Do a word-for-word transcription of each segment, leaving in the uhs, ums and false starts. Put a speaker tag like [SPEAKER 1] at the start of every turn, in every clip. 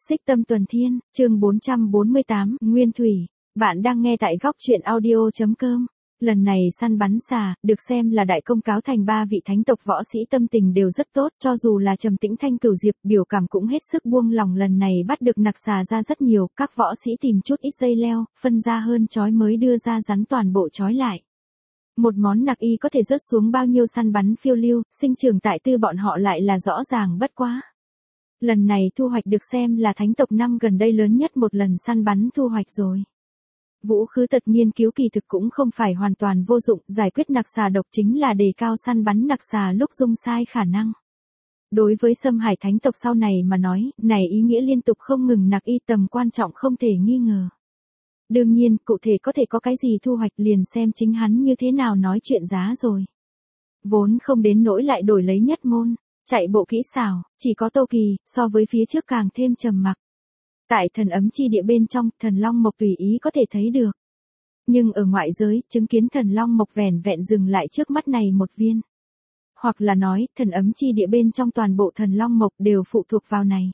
[SPEAKER 1] Xích Tâm Tuần Thiên, chương bốn trăm bốn mươi tám, Nguyên Thủy. Bạn đang nghe tại góc truyện audio.com. Lần này săn bắn xà, được xem là đại công cáo thành ba vị thánh tộc võ sĩ tâm tình đều rất tốt, cho dù là Trầm Tĩnh Thanh Cửu Diệp biểu cảm cũng hết sức buông lòng, lần này bắt được nặc xà ra rất nhiều, các võ sĩ tìm chút ít dây leo, phân ra hơn chói mới đưa ra rắn toàn bộ chói lại. Một món nặc y có thể rớt xuống bao nhiêu săn bắn phiêu lưu, sinh trưởng tại tư bọn họ lại là rõ ràng bất quá. Lần này thu hoạch được xem là thánh tộc năm gần đây lớn nhất một lần săn bắn thu hoạch rồi. Vũ Khứ Tật nghiên cứu kỳ thực cũng không phải hoàn toàn vô dụng, giải quyết nặc xà độc chính là đề cao săn bắn nặc xà lúc dung sai khả năng. Đối với Sâm Hải thánh tộc sau này mà nói, này ý nghĩa liên tục không ngừng nặc y tầm quan trọng không thể nghi ngờ. Đương nhiên, cụ thể có thể có cái gì thu hoạch liền xem chính hắn như thế nào nói chuyện giá rồi. Vốn không đến nỗi lại đổi lấy nhất môn, chạy bộ kỹ xảo, chỉ có Tô Kỳ, so với phía trước càng thêm trầm mặc. Tại thần ấm chi địa bên trong, thần long mộc tùy ý có thể thấy được. Nhưng ở ngoại giới, chứng kiến thần long mộc vẻn vẹn dừng lại trước mắt này một viên. Hoặc là nói, thần ấm chi địa bên trong toàn bộ thần long mộc đều phụ thuộc vào này.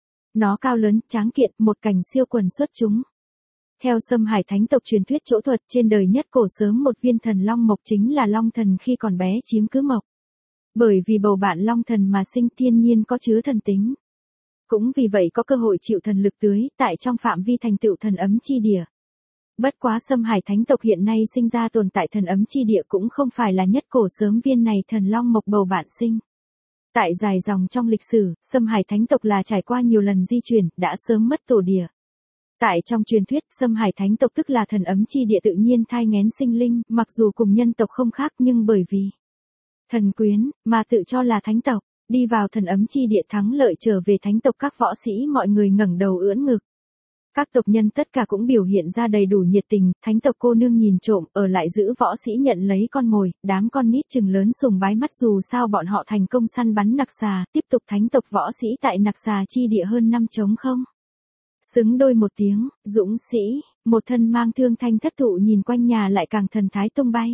[SPEAKER 1] Nó cao lớn, tráng kiện, một cảnh siêu quần xuất chúng. Theo Sâm Hải thánh tộc truyền thuyết chỗ thuật, trên đời nhất cổ sớm một viên thần long mộc chính là long thần khi còn bé chiếm cứ mộc. Bởi vì bầu bạn long thần mà sinh thiên nhiên có chứa thần tính. Cũng vì vậy có cơ hội chịu thần lực tưới, tại trong phạm vi thành tựu thần ấm chi địa. Bất quá Sâm Hải thánh tộc hiện nay sinh ra tồn tại thần ấm chi địa cũng không phải là nhất cổ sớm viên này thần long mộc bầu bạn sinh. Tại dài dòng trong lịch sử, Sâm Hải thánh tộc là trải qua nhiều lần di chuyển, đã sớm mất tổ địa. Tại trong truyền thuyết, Sâm Hải thánh tộc tức là thần ấm chi địa tự nhiên thai nghén sinh linh, mặc dù cùng nhân tộc không khác nhưng bởi vì thần quyến, mà tự cho là thánh tộc, đi vào thần ấm chi địa thắng lợi trở về thánh tộc, các võ sĩ mọi người ngẩng đầu ưỡn ngực. Các tộc nhân tất cả cũng biểu hiện ra đầy đủ nhiệt tình, thánh tộc cô nương nhìn trộm, ở lại giữ võ sĩ nhận lấy con mồi, đám con nít chừng lớn sùng bái mắt dù sao bọn họ thành công săn bắn nặc xà, tiếp tục thánh tộc võ sĩ tại nặc xà chi địa hơn năm trống không. Xứng đôi một tiếng, dũng sĩ, một thân mang thương thanh thất thụ nhìn quanh nhà lại càng thần thái tung bay.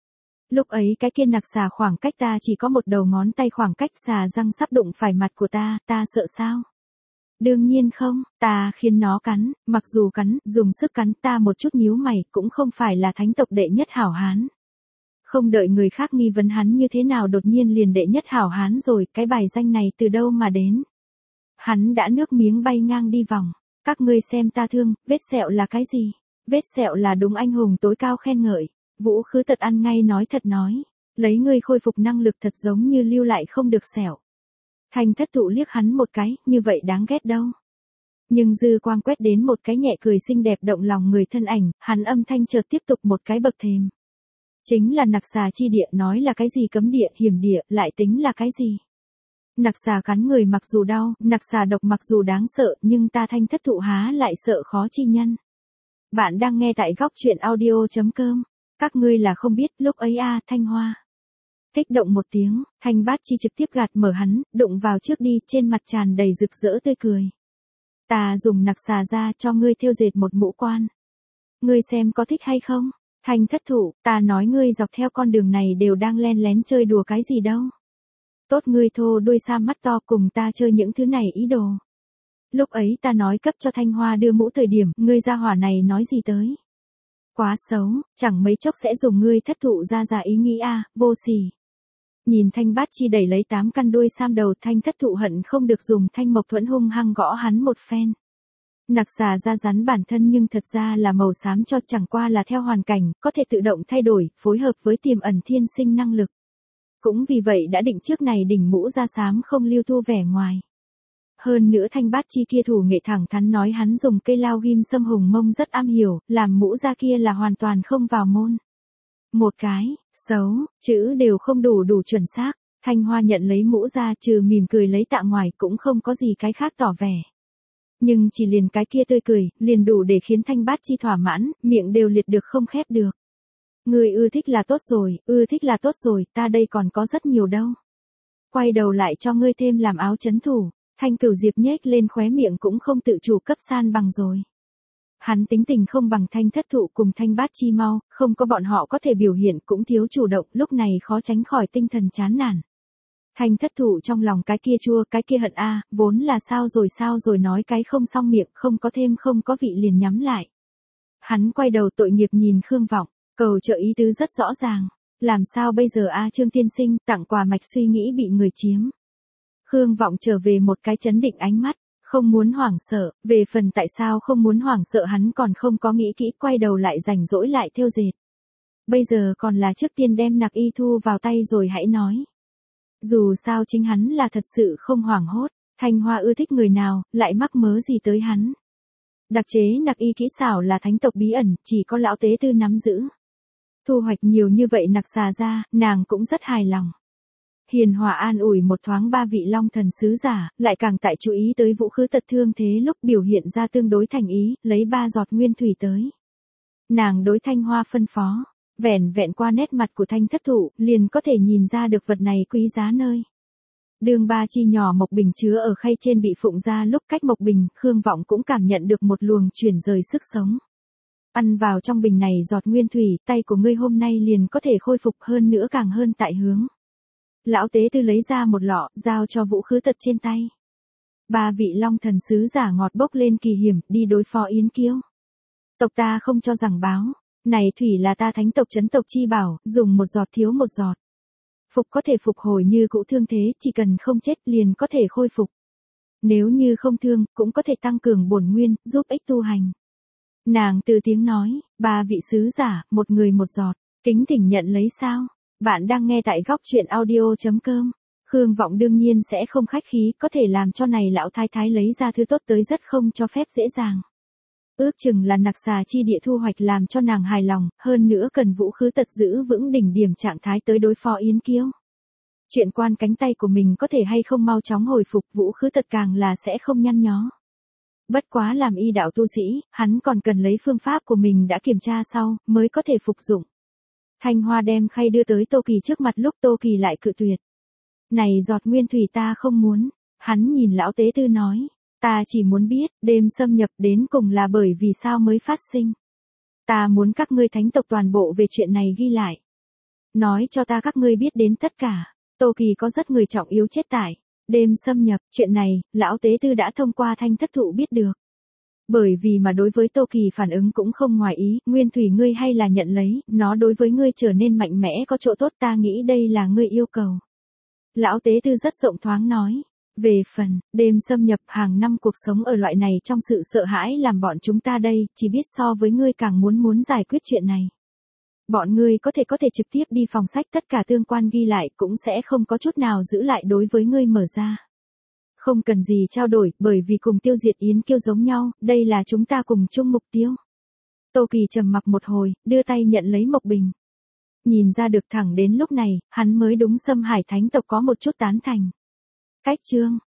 [SPEAKER 1] Lúc ấy cái kia nặc xà khoảng cách ta chỉ có một đầu ngón tay khoảng cách, xà răng sắp đụng phải mặt của ta, ta sợ sao? Đương nhiên không, ta khiến nó cắn, mặc dù cắn, dùng sức cắn, ta một chút nhíu mày, cũng không phải là thánh tộc đệ nhất hảo hán. Không đợi người khác nghi vấn hắn như thế nào đột nhiên liền đệ nhất hảo hán rồi, cái bài danh này từ đâu mà đến? Hắn đã nước miếng bay ngang đi vòng. Các ngươi xem ta thương, vết sẹo là cái gì? Vết sẹo là đúng anh hùng tối cao khen ngợi. Vũ Khứ Tật ăn ngay nói thật nói. Lấy ngươi khôi phục năng lực thật giống như lưu lại không được sẹo. Thanh thất thụ liếc hắn một cái, như vậy đáng ghét đâu. Nhưng dư quang quét đến một cái nhẹ cười xinh đẹp động lòng người thân ảnh, hắn âm thanh chợt tiếp tục một cái bậc thềm. Chính là nặc xà chi địa, nói là cái gì cấm địa, hiểm địa, lại tính là cái gì? Nặc xà cắn người mặc dù đau, nặc xà độc mặc dù đáng sợ, nhưng ta thanh thất thụ há lại sợ khó chi nhân. Bạn đang nghe tại góc truyện audio.com. Các ngươi là không biết, lúc ấy a Thanh Hoa. Kích động một tiếng, Thanh Bát Chi trực tiếp gạt mở hắn, đụng vào trước đi, trên mặt tràn đầy rực rỡ tươi cười. Ta dùng nặc xà ra cho ngươi thêu dệt một mũ quan. Ngươi xem có thích hay không? Thanh thất thụ, ta nói ngươi dọc theo con đường này đều đang len lén chơi đùa cái gì đâu. Tốt ngươi thô đuôi sa mắt to cùng ta chơi những thứ này ý đồ. Lúc ấy ta nói cấp cho Thanh Hoa đưa mũ thời điểm, ngươi gia hỏa này nói gì tới? Quá xấu, chẳng mấy chốc sẽ dùng ngươi thất thụ ra giả ý nghĩ a, vô sỉ. Nhìn Thanh Bát Chi đẩy lấy tám căn đuôi sam đầu, Thanh thất thụ hận không được dùng thanh mộc thuẫn hung hăng gõ hắn một phen. Nặc xà da rắn bản thân nhưng thật ra là màu xám cho, chẳng qua là theo hoàn cảnh, có thể tự động thay đổi, phối hợp với tiềm ẩn thiên sinh năng lực. Cũng vì vậy đã định trước này đỉnh mũ da xám không lưu thu vẻ ngoài. Hơn nữa Thanh Bát Chi kia thủ nghệ thẳng thắn nói hắn dùng cây lao ghim sâm hùng mông rất am hiểu, làm mũ da kia là hoàn toàn không vào môn. Một cái, xấu, chữ đều không đủ đủ chuẩn xác, Thanh Hoa nhận lấy mũ da trừ mỉm cười lấy tạ ngoài cũng không có gì cái khác tỏ vẻ. Nhưng chỉ liền cái kia tươi cười, liền đủ để khiến Thanh Bát Chi thỏa mãn, miệng đều liệt được không khép được. Ngươi ưa thích là tốt rồi, ưa thích là tốt rồi, ta đây còn có rất nhiều đâu. Quay đầu lại cho ngươi thêm làm áo chấn thủ, Thanh Cửu Diệp nhếch lên khóe miệng cũng không tự chủ cấp san bằng rồi. Hắn tính tình không bằng Thanh thất thụ cùng Thanh Bát Chi mau, không có bọn họ có thể biểu hiện cũng thiếu chủ động, lúc này khó tránh khỏi tinh thần chán nản. Thanh thất thụ trong lòng cái kia chua cái kia hận a, vốn là sao rồi sao rồi nói cái không xong miệng, không có thêm không có vị liền nhắm lại. Hắn quay đầu tội nghiệp nhìn Khương Vọng, cầu trợ ý tứ rất rõ ràng. Làm sao bây giờ a Trương tiên sinh, tặng quà mạch suy nghĩ bị người chiếm. Khương Vọng trở về một cái chấn định ánh mắt, không muốn hoảng sợ, về phần tại sao không muốn hoảng sợ hắn còn không có nghĩ kỹ, quay đầu lại rảnh rỗi lại thêu dệt. Bây giờ còn là trước tiên đem nặc y thu vào tay rồi hãy nói. Dù sao chính hắn là thật sự không hoảng hốt, Thanh Hoa ưa thích người nào, lại mắc mớ gì tới hắn. Đặc chế nặc y kỹ xảo là thánh tộc bí ẩn, chỉ có lão tế tư nắm giữ. Thu hoạch nhiều như vậy nặc xà ra, nàng cũng rất hài lòng. Hiền hòa an ủi một thoáng ba vị long thần sứ giả, lại càng tại chú ý tới Vũ Khứ Tật thương thế lúc biểu hiện ra tương đối thành ý, lấy ba giọt nguyên thủy tới. Nàng đối Thanh Hoa phân phó, vẻn vẹn qua nét mặt của Thanh thất thụ, liền có thể nhìn ra được vật này quý giá nơi. Đường ba chi nhỏ mộc bình chứa ở khay trên bị phụng ra lúc cách mộc bình, Khương Vọng cũng cảm nhận được một luồng chuyển rời sức sống. Ăn vào trong bình này giọt nguyên thủy, tay của ngươi hôm nay liền có thể khôi phục hơn nữa càng hơn tại hướng. Lão tế tư lấy ra một lọ, giao cho Vũ Khứ Tật trên tay. Ba vị long thần sứ giả ngọt bốc lên kỳ hiểm, đi đối phó Yến Kiêu. Tộc ta không cho rằng báo, này thủy là ta thánh tộc trấn tộc chi bảo, dùng một giọt thiếu một giọt. Phục có thể phục hồi như cũ thương thế, chỉ cần không chết liền có thể khôi phục. Nếu như không thương, cũng có thể tăng cường bổn nguyên, giúp ích tu hành. Nàng từ tiếng nói, ba vị sứ giả, một người một giọt, kính thỉnh nhận lấy sao. Bạn đang nghe tại góc truyện audio.com. Khương Vọng đương nhiên sẽ không khách khí, có thể làm cho này lão thái thái lấy ra thứ tốt tới rất không cho phép dễ dàng. Ước chừng là nặc xà chi địa thu hoạch làm cho nàng hài lòng, hơn nữa cần Vũ Khứ Tật giữ vững đỉnh điểm trạng thái tới đối phó Yến Kiêu. Chuyện quan cánh tay của mình có thể hay không mau chóng hồi phục, Vũ Khứ Tật càng là sẽ không nhăn nhó. Bất quá làm y đạo tu sĩ, hắn còn cần lấy phương pháp của mình đã kiểm tra sau, mới có thể phục dụng. Thanh Hoa đem khay đưa tới Tô Kỳ trước mặt lúc Tô Kỳ lại cự tuyệt. Này giọt nguyên thủy ta không muốn, hắn nhìn lão tế tư nói, ta chỉ muốn biết, đêm xâm nhập đến cùng là bởi vì sao mới phát sinh. Ta muốn các ngươi thánh tộc toàn bộ về chuyện này ghi lại. Nói cho ta các ngươi biết đến tất cả, Tô Kỳ có rất người trọng yếu chết tại. Đêm xâm nhập, chuyện này, lão tế tư đã thông qua Thanh thất thụ biết được. Bởi vì mà đối với Tô Kỳ phản ứng cũng không ngoài ý, nguyên thủy ngươi hay là nhận lấy, nó đối với ngươi trở nên mạnh mẽ có chỗ tốt, ta nghĩ đây là ngươi yêu cầu. Lão tế tư rất rộng thoáng nói, về phần, đêm xâm nhập hàng năm cuộc sống ở loại này trong sự sợ hãi làm bọn chúng ta đây, chỉ biết so với ngươi càng muốn muốn giải quyết chuyện này. Bọn ngươi có thể có thể trực tiếp đi phòng sách, tất cả tương quan ghi lại cũng sẽ không có chút nào giữ lại đối với ngươi mở ra. Không cần gì trao đổi, bởi vì cùng tiêu diệt Yến Kiêu giống nhau, đây là chúng ta cùng chung mục tiêu. Tô Kỳ trầm mặc một hồi, đưa tay nhận lấy mộc bình. Nhìn ra được thẳng đến lúc này, hắn mới đúng Xâm Hải thánh tộc có một chút tán thành. Cách chương,